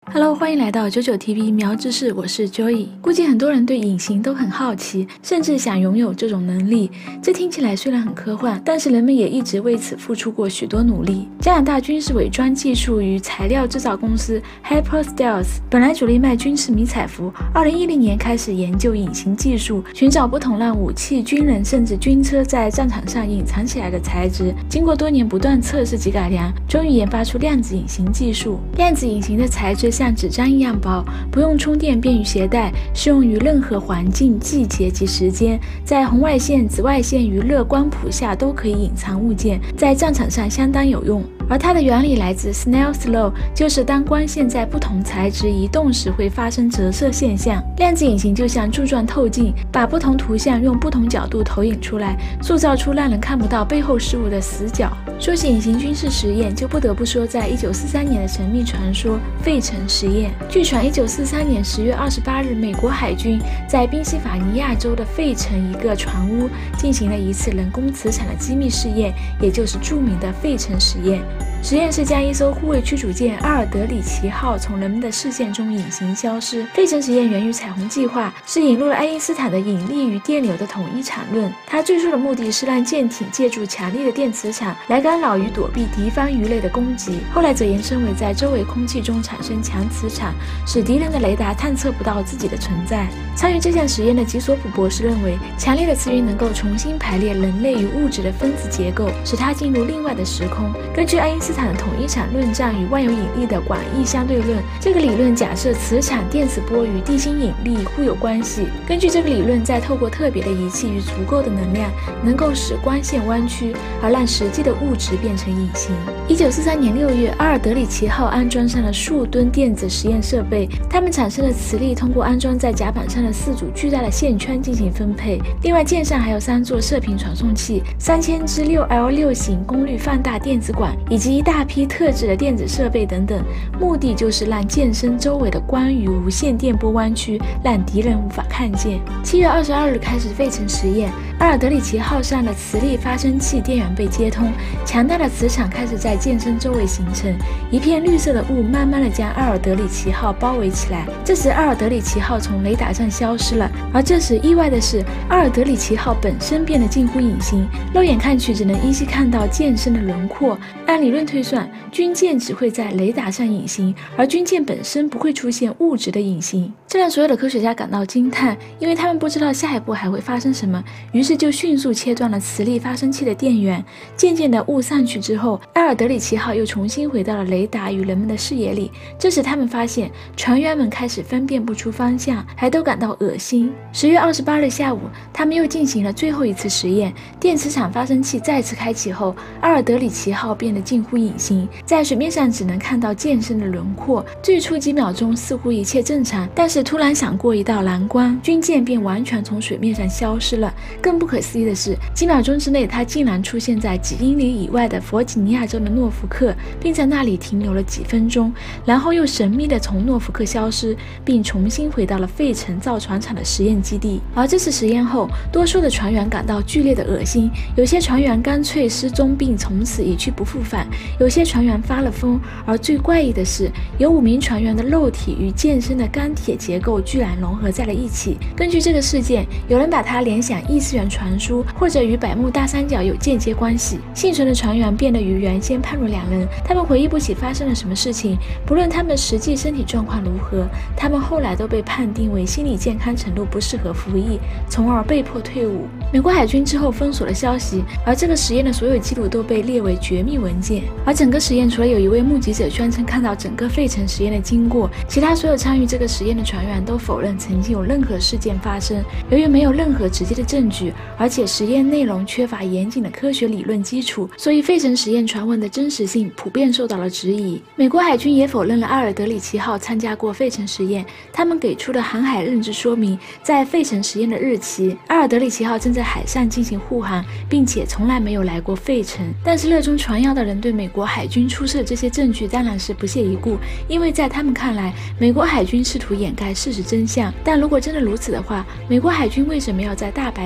Hello， 欢迎来到99TV 苗知识，我是 Joy。估计很多人对隐形都很好奇，甚至想拥有这种能力。这听起来虽然很科幻，但是人们也一直为此付出过许多努力。加拿大军事伪装技术与材料制造公司 Hyperstealth 本来主力卖军事迷彩服，2010年开始研究隐形技术，寻找不同让武器、军人甚至军车在战场上隐藏起来的材质。经过多年不断测试及改良，终于研发出量子隐形技术。量子隐形的材质像纸张一样薄，不用充电，便于携带，适用于任何环境、季节及时间。在红外线、紫外线与热光谱下都可以隐藏物件，在战场上相当有用。而它的原理来自 Snell's Law， 就是当光线在不同材质移动时会发生折射现象。量子隐形就像柱状透镜，把不同图像用不同角度投影出来，塑造出让人看不到背后事物的死角。说起隐形军事实验，就不得不说在1943年的神秘传说费城实验。据传1943年10月28日，美国海军在宾夕法尼亚州的费城一个船坞进行了一次人工磁场的机密试验，也就是著名的费城实验。实验是将一艘护卫驱逐舰阿尔德里奇号从人们的视线中隐形消失。费城实验源于彩虹计划，是引入了爱因斯坦的引力与电流的统一场论。它最初的目的是让舰艇借助强力的电磁场来干扰与躲避敌方鱼类的攻击，后来则延伸为在周围空气中产生强磁场，使敌人的雷达探测不到自己的存在。参与这项实验的吉索普博士认为，强烈的磁云能够重新排列人类与物质的分子结构，使它进入另外的时空。根据爱因斯坦的统一场论战与万有引力的广义相对论，这个理论假设磁场、电磁波与地心引力互有关系。根据这个理论，再透过特别的仪器与足够的能量，能够使光线弯曲，而让实际的物质变成隐形。1943年6月，阿尔德里奇号安装上了数吨电子实验设备，它们产生的磁力通过安装在甲板上的4组巨大的线圈进行分配。另外，舰上还有3座射频传送器、3000支 6L6 型功率放大电子管，以及一大批特制的电子设备等等，目的就是让舰身周围的光与无线电波弯曲，让敌人无法看见。7月22日开始费城实验，阿尔德里奇号上的磁力发生器电源被接通，强大的磁场开始在舰身周围形成，一片绿色的雾慢慢地将阿尔德里奇号包围起来。这时阿尔德里奇号从雷达上消失了，而这时意外的是，阿尔德里奇号本身变得近乎隐形，肉眼看去只能依稀看到舰身的轮廓。按理论推算，军舰只会在雷达上隐形，而军舰本身不会出现物质的隐形。这让所有的科学家感到惊叹，因为他们不知道下一步还会发生什么，于是就迅速切断了磁力发生器的电源。渐渐的雾散去之后，阿尔德里奇号又重新回到了雷达与人们的视野里。这时他们发现船员们开始分辨不出方向，还都感到恶心。10月28日下午，他们又进行了最后一次实验，电磁场发生器再次开启后，阿尔德里奇号变得近乎隐形，在水面上只能看到舰身的轮廓。最初几秒钟似乎一切正常，但是突然闪过一道蓝光，军舰便完全从水面上消失了。更不可思议的是，几秒钟之内它竟然出现在几英里以外的弗吉尼亚州的诺福克，并在那里停留了几分钟，然后又神秘地从诺福克消失，并重新回到了费城造船厂的实验基地。而这次实验后，多数的船员感到剧烈的恶心，有些船员干脆失踪并从此一去不复返，有些船员发了疯，而最怪异的是，有5名船员的肉体与舰身的钢铁结构居然融合在了一起。根据这个事件，有人把它联想异次元传输，或者与百慕大三角有间接关系。幸存的船员变得与原先判若两人，他们回忆不起发生了什么事情，不论他们实际身体状况如何，他们后来都被判定为心理健康程度不适合服役，从而被迫退伍。美国海军之后封锁了消息，而这个实验的所有记录都被列为绝密文件。而整个实验除了有一位目击者宣称看到整个费城实验的经过，其他所有参与这个实验的船员都否认曾经有任何事件发生。由于没有任何直接的证据，而且实验内容缺乏严谨的科学理论基础，所以费城实验传闻的真实性普遍受到了质疑。美国海军也否认了阿尔德里奇号参加过费城实验，他们给出的航海认知说明在费城实验的日期，阿尔德里奇号正在海上进行护航，并且从来没有来过费城。但是热衷传谣的人对美国海军出示的这些证据当然是不屑一顾，因为在他们看来，美国海军试图掩盖事实真相。但如果真的如此的话，美国海军为什么要在大白天在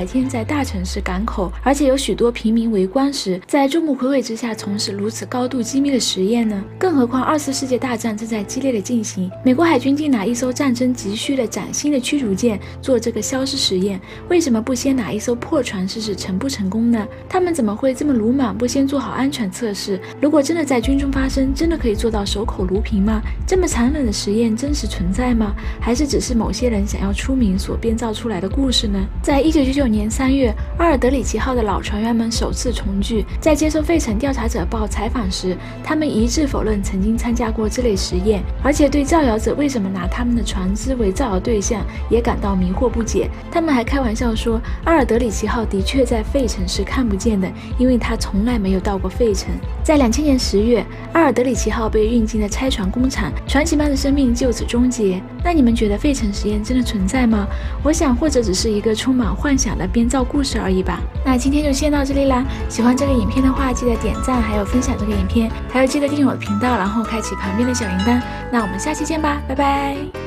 在大城市港口，而且有许多平民围观时，在众目睽睽之下从事如此高度机密的实验呢？更何况2次世界大战正在激烈的进行，美国海军竟拿一艘战争急需的崭新的驱逐舰做这个消失实验，为什么不先拿一艘破船试试成不成功呢？他们怎么会这么鲁莽，不先做好安全测试？如果真的在军中发生，真的可以做到守口如瓶吗？这么残忍的实验真实存在吗？还是只是某些人想要出名所编造出来的故事呢？在1999年3月，阿尔德里奇号的老船员们首次重聚，在接受费城调查者报采访时，他们一致否认曾经参加过这类实验，而且对造谣者为什么拿他们的船只为造谣对象也感到迷惑不解。他们还开玩笑说，阿尔德里奇号的确在费城是看不见的，因为他从来没有到过费城。在2000年10月，阿尔德里奇号被运进了拆船工厂，传奇般的生命就此终结。那你们觉得费城实验真的存在吗？我想或者只是一个充满幻想的编造故事而已吧。那今天就先到这里啦，喜欢这个影片的话记得点赞，还有分享这个影片，还有记得订阅我的频道，然后开启旁边的小铃铛。那我们下期见吧，拜拜。